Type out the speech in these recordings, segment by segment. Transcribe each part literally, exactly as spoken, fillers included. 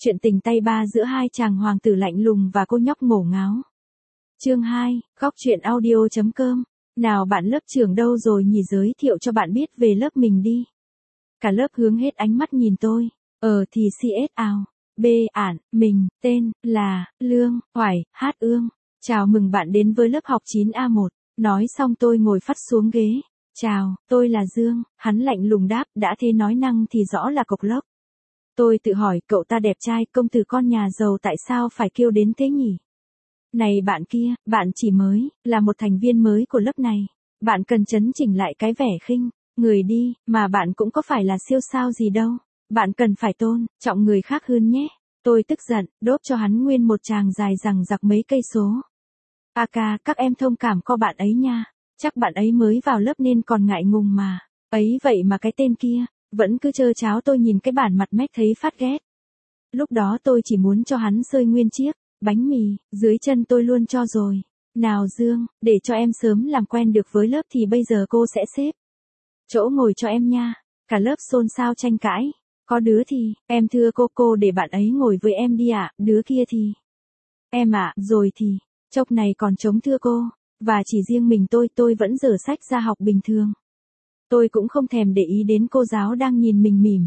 Chuyện tình tay ba giữa hai chàng hoàng tử lạnh lùng và cô nhóc ngổ ngáo. Chương hai, góc chuyện audio.com. Nào bạn lớp trưởng đâu rồi nhỉ, giới thiệu cho bạn biết về lớp mình đi. Cả lớp hướng hết ánh mắt nhìn tôi. Ờ thì xê ét ào. B ản, mình, tên, là, Lương, Hoài, Hát Ương. Chào mừng bạn đến với lớp học chín A một. Nói xong tôi ngồi phắt xuống ghế. Chào, tôi là Dương. Hắn lạnh lùng đáp, đã thế nói năng thì rõ là cộc lốc. Tôi tự hỏi, cậu ta đẹp trai, công tử con nhà giàu tại sao phải kêu đến thế nhỉ? Này bạn kia, bạn chỉ mới, là một thành viên mới của lớp này. Bạn cần chấn chỉnh lại cái vẻ khinh, người đi, mà bạn cũng có phải là siêu sao gì đâu. Bạn cần phải tôn, trọng người khác hơn nhé. Tôi tức giận, đốt cho hắn nguyên một tràng dài rằng giặc mấy cây số. A ca, các em thông cảm co bạn ấy nha. Chắc bạn ấy mới vào lớp nên còn ngại ngùng mà. Ấy vậy mà cái tên kia vẫn cứ trơ cháo. Tôi nhìn cái bản mặt mét thấy phát ghét. Lúc đó tôi chỉ muốn cho hắn sơi nguyên chiếc bánh mì dưới chân tôi luôn cho rồi. Nào Dương, để cho em sớm làm quen được với lớp thì bây giờ cô sẽ xếp chỗ ngồi cho em nha. Cả lớp xôn xao tranh cãi. Có đứa thì, em thưa cô cô để bạn ấy ngồi với em đi ạ. Đứa kia thì, em ạ, rồi thì, chốc này còn trống thưa cô. Và chỉ riêng mình tôi, tôi vẫn dở sách ra học bình thường. Tôi cũng không thèm để ý đến cô giáo đang nhìn mình mỉm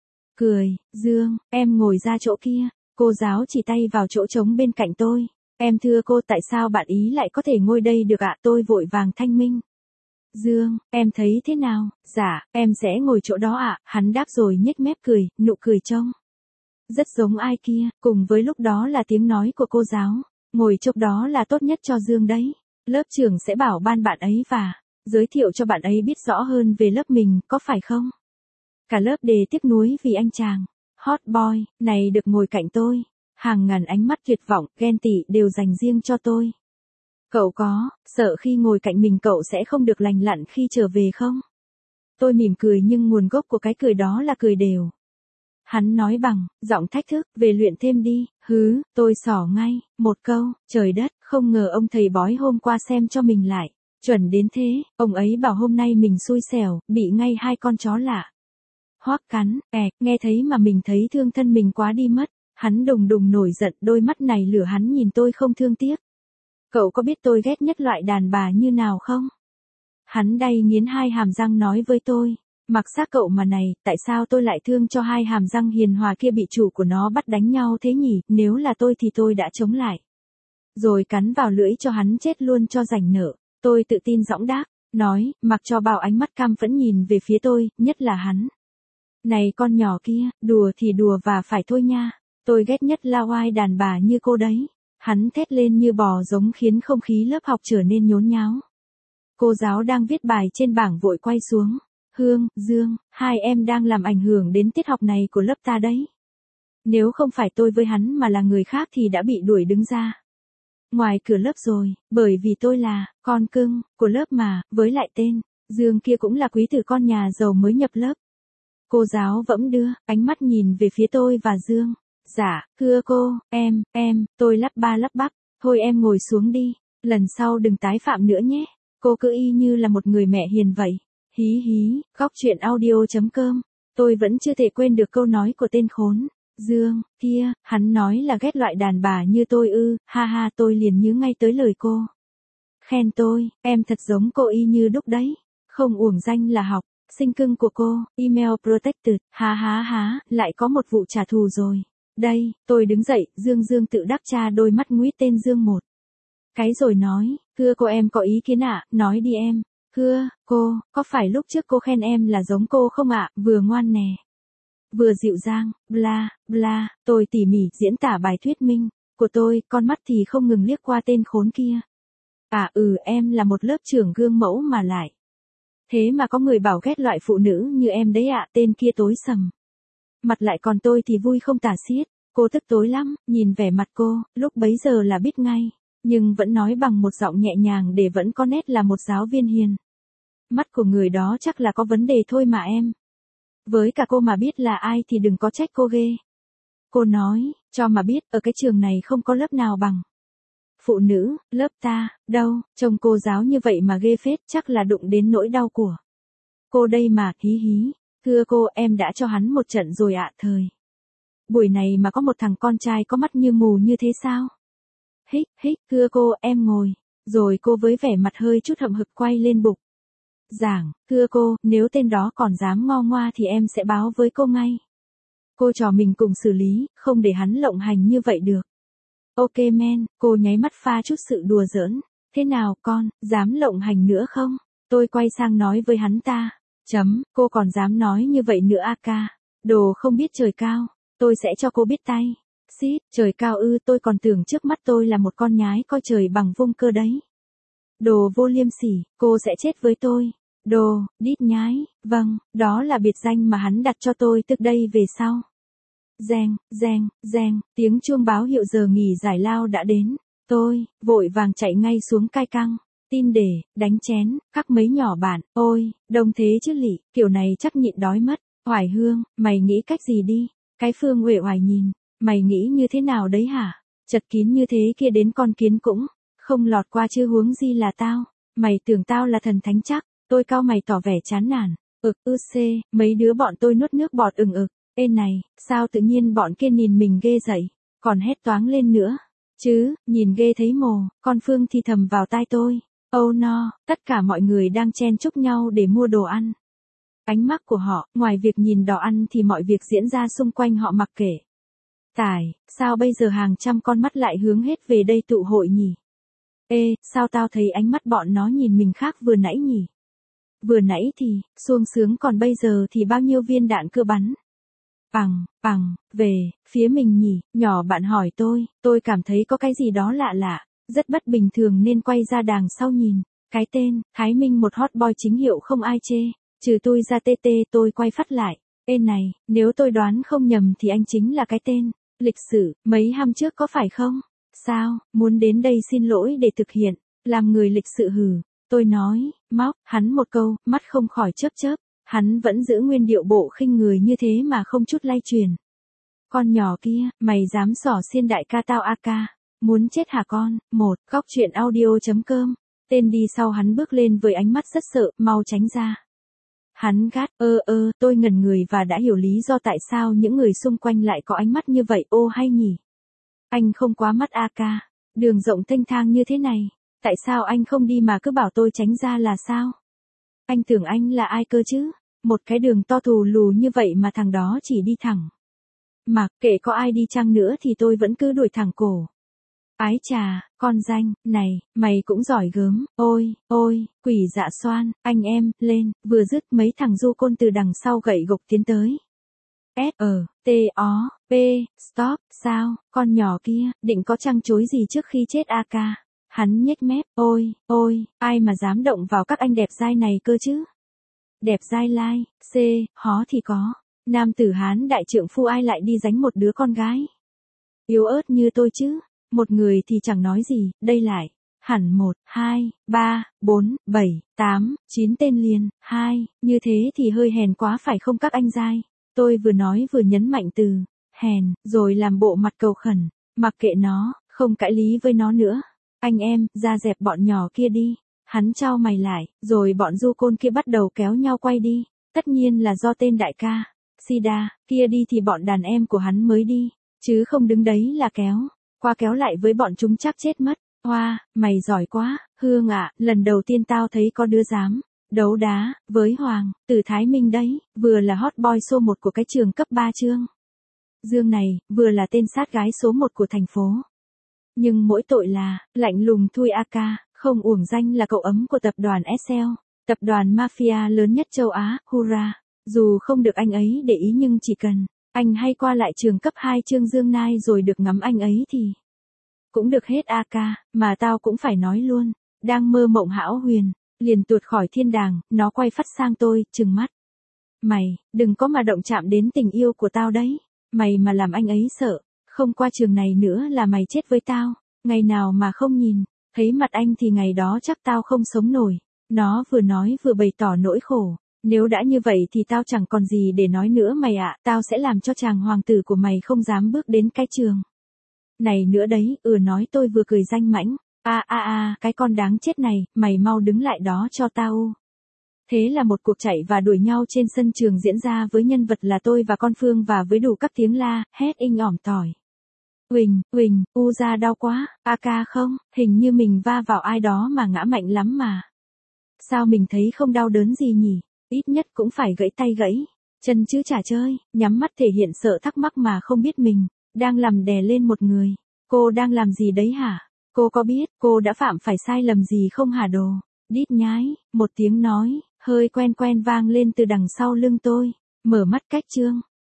cười. Dương, em ngồi ra chỗ kia. Cô giáo chỉ tay vào chỗ trống bên cạnh tôi. Em thưa cô, tại sao bạn ý lại có thể ngồi đây được ạ? Tôi vội vàng thanh minh. Dương, em thấy thế nào? Dạ, em sẽ ngồi chỗ đó ạ. Hắn đáp rồi nhếch mép cười, nụ cười trông rất giống ai kia. Cùng với lúc đó là tiếng nói của cô giáo. Ngồi chỗ đó là tốt nhất cho Dương đấy. Lớp trưởng sẽ bảo ban bạn ấy và giới thiệu cho bạn ấy biết rõ hơn về lớp mình, có phải không? Cả lớp đề tiếc nuối vì anh chàng hot boy này được ngồi cạnh tôi. Hàng ngàn ánh mắt tuyệt vọng, ghen tị đều dành riêng cho tôi. Cậu có sợ khi ngồi cạnh mình cậu sẽ không được lành lặn khi trở về không? Tôi mỉm cười nhưng nguồn gốc của cái cười đó là cười đều. Hắn nói bằng giọng thách thức, về luyện thêm đi. Hứ, tôi xỏ ngay một câu. Trời đất, không ngờ ông thầy bói hôm qua xem cho mình lại chuẩn đến thế. Ông ấy bảo hôm nay mình xui xẻo, bị ngay hai con chó lạ hoác cắn. Ẹc, nghe thấy mà mình thấy thương thân mình quá đi mất. Hắn đùng đùng nổi giận, đôi mắt này lửa hắn nhìn tôi không thương tiếc. Cậu có biết tôi ghét nhất loại đàn bà như nào không? Hắn đay nghiến hai hàm răng nói với tôi. Mặc xác cậu mà này, tại sao tôi lại thương cho hai hàm răng hiền hòa kia bị chủ của nó bắt đánh nhau thế nhỉ? Nếu là tôi thì tôi đã chống lại. Rồi cắn vào lưỡi cho hắn chết luôn cho rảnh nợ. Tôi tự tin dõng đáp, nói, mặc cho bao ánh mắt căm phẫn nhìn về phía tôi, nhất là hắn. Này con nhỏ kia, đùa thì đùa và phải thôi nha. Tôi ghét nhất là oai đàn bà như cô đấy. Hắn thét lên như bò giống khiến không khí lớp học trở nên nhốn nháo. Cô giáo đang viết bài trên bảng vội quay xuống. Hương, Dương, hai em đang làm ảnh hưởng đến tiết học này của lớp ta đấy. Nếu không phải tôi với hắn mà là người khác thì đã bị đuổi đứng ra ngoài cửa lớp rồi, bởi vì tôi là con cưng của lớp mà, với lại tên Dương kia cũng là quý tử con nhà giàu mới nhập lớp. Cô giáo vẫm đưa ánh mắt nhìn về phía tôi và Dương. Dạ, thưa cô, em, em, tôi lắp ba lắp bắp. Thôi em ngồi xuống đi, lần sau đừng tái phạm nữa nhé. Cô cứ y như là một người mẹ hiền vậy. Hí hí, góc chuyện audio.com. Tôi vẫn chưa thể quên được câu nói của tên khốn Dương kia. Hắn nói là ghét loại đàn bà như tôi ư. Ha ha, tôi liền nhớ ngay tới lời cô khen tôi. Em thật giống cô y như đúc đấy. Không uổng danh là học sinh cưng của cô. Email protected. Ha ha ha, lại có một vụ trả thù rồi. Đây, tôi đứng dậy. Dương Dương tự đắc tra đôi mắt nguýt tên Dương một cái rồi nói, thưa cô em có ý kiến ạ? Nói đi em. Thưa cô, có phải lúc trước cô khen em là giống cô không ạ? Vừa ngoan nè, vừa dịu dàng, bla, bla. Tôi tỉ mỉ diễn tả bài thuyết minh của tôi, con mắt thì không ngừng liếc qua tên khốn kia. À ừ, em là một lớp trưởng gương mẫu mà lại. Thế mà có người bảo ghét loại phụ nữ như em đấy ạ. Tên kia tối sầm mặt lại, còn tôi thì vui không tả xiết. Cô tức tối lắm, nhìn vẻ mặt cô, lúc bấy giờ là biết ngay. Nhưng vẫn nói bằng một giọng nhẹ nhàng để vẫn có nét là một giáo viên hiền. Mắt của người đó chắc là có vấn đề thôi mà em. Với cả cô mà biết là ai thì đừng có trách cô ghê. Cô nói, cho mà biết, ở cái trường này không có lớp nào bằng phụ nữ, lớp ta, đâu, trông cô giáo như vậy mà ghê phết, chắc là đụng đến nỗi đau của cô đây mà, hí hí. Thưa cô, em đã cho hắn một trận rồi ạ. Thời buổi này mà có một thằng con trai có mắt như mù như thế sao? Hích, hích, thưa cô, em ngồi. Rồi cô với vẻ mặt hơi chút hậm hực quay lên bục. Giảng, thưa cô, nếu tên đó còn dám ngo ngoa thì em sẽ báo với cô ngay. Cô trò mình cùng xử lý, không để hắn lộng hành như vậy được. Ok men, cô nháy mắt pha chút sự đùa giỡn. Thế nào con, dám lộng hành nữa không? Tôi quay sang nói với hắn ta. Chấm, cô còn dám nói như vậy nữa a ca. Đồ không biết trời cao, tôi sẽ cho cô biết tay. Xít, trời cao ư, tôi còn tưởng trước mắt tôi là một con nhái coi trời bằng vung cơ đấy. Đồ vô liêm sỉ, cô sẽ chết với tôi. Đồ, đít nhái, vâng, đó là biệt danh mà hắn đặt cho tôi từ đây về sau. Reng, reng, reng, tiếng chuông báo hiệu giờ nghỉ giải lao đã đến. Tôi, vội vàng chạy ngay xuống cai căng. Tin để, đánh chén, các mấy nhỏ bạn, ôi, đông thế chứ lị, kiểu này chắc nhịn đói mất. Hoài Hương, mày nghĩ cách gì đi? Cái Phương uể oải nhìn, mày nghĩ như thế nào đấy hả? Chật kín như thế kia đến con kiến cũng không lọt qua chứ huống gì là tao. Mày tưởng tao là thần thánh chắc? Tôi cau mày tỏ vẻ chán nản. Ực ư xê, mấy đứa bọn tôi nuốt nước bọt ừng ực. Ê này, sao tự nhiên bọn kia nhìn mình ghê dậy, còn hét toáng lên nữa. Chứ, nhìn ghê thấy mồ, con Phương thì thầm vào tai tôi. Oh no, tất cả mọi người đang chen chúc nhau để mua đồ ăn. Ánh mắt của họ, ngoài việc nhìn đồ ăn thì mọi việc diễn ra xung quanh họ mặc kệ. Tải, sao bây giờ hàng trăm con mắt lại hướng hết về đây tụ hội nhỉ? Ê, sao tao thấy ánh mắt bọn nó nhìn mình khác vừa nãy nhỉ? Vừa nãy thì, xuông sướng còn bây giờ thì bao nhiêu viên đạn cưa bắn? Bằng, bằng, về, phía mình nhỉ, nhỏ bạn hỏi tôi, tôi cảm thấy có cái gì đó lạ lạ, rất bất bình thường nên quay ra đằng sau nhìn. Cái tên, Thái Minh một hot boy chính hiệu không ai chê, trừ tôi ra tê tê tôi quay phát lại. Ê này, nếu tôi đoán không nhầm thì anh chính là cái tên, lịch sử, mấy năm trước có phải không? Sao, muốn đến đây xin lỗi để thực hiện, làm người lịch sự hử. Tôi nói, móc, hắn một câu, mắt không khỏi chớp chớp. Hắn vẫn giữ nguyên điệu bộ khinh người như thế mà không chút lay truyền. Con nhỏ kia, mày dám xỏ xiên đại ca tao a ca. Muốn chết hả con? Một, góc truyện audio.com. Tên đi sau hắn bước lên với ánh mắt rất sợ, mau tránh ra. Hắn gắt, ơ ơ, tôi ngẩn người và đã hiểu lý do tại sao những người xung quanh lại có ánh mắt như vậy, ô hay nhỉ? Anh không quá mắt a ca. Đường rộng thênh thang như thế này. Tại sao anh không đi mà cứ bảo tôi tránh ra là sao? Anh tưởng anh là ai cơ chứ? Một cái đường to thù lù như vậy mà thằng đó chỉ đi thẳng. Mặc kệ có ai đi chăng nữa thì tôi vẫn cứ đuổi thẳng cổ. Ái chà, con danh, này, mày cũng giỏi gớm, ôi, ôi, quỷ dạ xoan, anh em, lên, vừa dứt mấy thằng du côn từ đằng sau gậy gộc tiến tới. S, ờ, T, O, P, stop, sao, con nhỏ kia, định có trăng chối gì trước khi chết a ca. Hắn nhếch mép, ôi, ôi, ai mà dám động vào các anh đẹp dai này cơ chứ? Đẹp dai lai, C, hó thì có. Nam tử Hán đại trượng phu ai lại đi dánh một đứa con gái? Yếu ớt như tôi chứ. Một người thì chẳng nói gì, đây lại. Hẳn một, hai, ba, bốn, bảy, tám, chín tên liền, hai, như thế thì hơi hèn quá phải không các anh dai? Tôi vừa nói vừa nhấn mạnh từ, hèn, rồi làm bộ mặt cầu khẩn. Mặc kệ nó, không cãi lý với nó nữa. Anh em, ra dẹp bọn nhỏ kia đi. Hắn chau mày lại, rồi bọn du côn kia bắt đầu kéo nhau quay đi. Tất nhiên là do tên đại ca, Sida, kia đi thì bọn đàn em của hắn mới đi. Chứ không đứng đấy là kéo. Qua kéo lại với bọn chúng chắc chết mất. Hoa, mày giỏi quá, Hương ạ, lần đầu tiên tao thấy có đứa dám đấu đá với Hoàng, từ Thái Minh đấy, vừa là hot boy số một của cái trường cấp ba Trương Dương này, vừa là tên sát gái số một của thành phố. Nhưng mỗi tội là, lạnh lùng thui a ca, không uổng danh là cậu ấm của tập đoàn ét lờ, tập đoàn mafia lớn nhất châu Á, hurra. Dù không được anh ấy để ý nhưng chỉ cần anh hay qua lại trường cấp hai Trương Dương Nai rồi được ngắm anh ấy thì cũng được hết a ca, mà tao cũng phải nói luôn, đang mơ mộng hão huyền, liền tuột khỏi thiên đàng, nó quay phát sang tôi, trừng mắt. Mày, đừng có mà động chạm đến tình yêu của tao đấy, mày mà làm anh ấy sợ, không qua trường này nữa là mày chết với tao, ngày nào mà không nhìn, thấy mặt anh thì ngày đó chắc tao không sống nổi. Nó vừa nói vừa bày tỏ nỗi khổ. Nếu đã như vậy thì tao chẳng còn gì để nói nữa mày ạ, tao sẽ làm cho chàng hoàng tử của mày không dám bước đến cái trường này nữa đấy, ừ nói tôi vừa cười danh mãnh, a a a, cái con đáng chết này, mày mau đứng lại đó cho tao. Thế là một cuộc chạy và đuổi nhau trên sân trường diễn ra với nhân vật là tôi và con Phương và với đủ các tiếng la, hét inh ỏm tỏi. Uỳnh, uỳnh, u da đau quá, a ca không, hình như mình va vào ai đó mà ngã mạnh lắm mà. Sao mình thấy không đau đớn gì nhỉ, ít nhất cũng phải gãy tay gãy chân chứ chả chơi, nhắm mắt thể hiện sợ thắc mắc mà không biết mình đang làm đè lên một người. Cô đang làm gì đấy hả? Cô có biết cô đã phạm phải sai lầm gì không hả đồ? Đít nhái, một tiếng nói hơi quen quen vang lên từ đằng sau lưng tôi. Mở mắt cách Trương,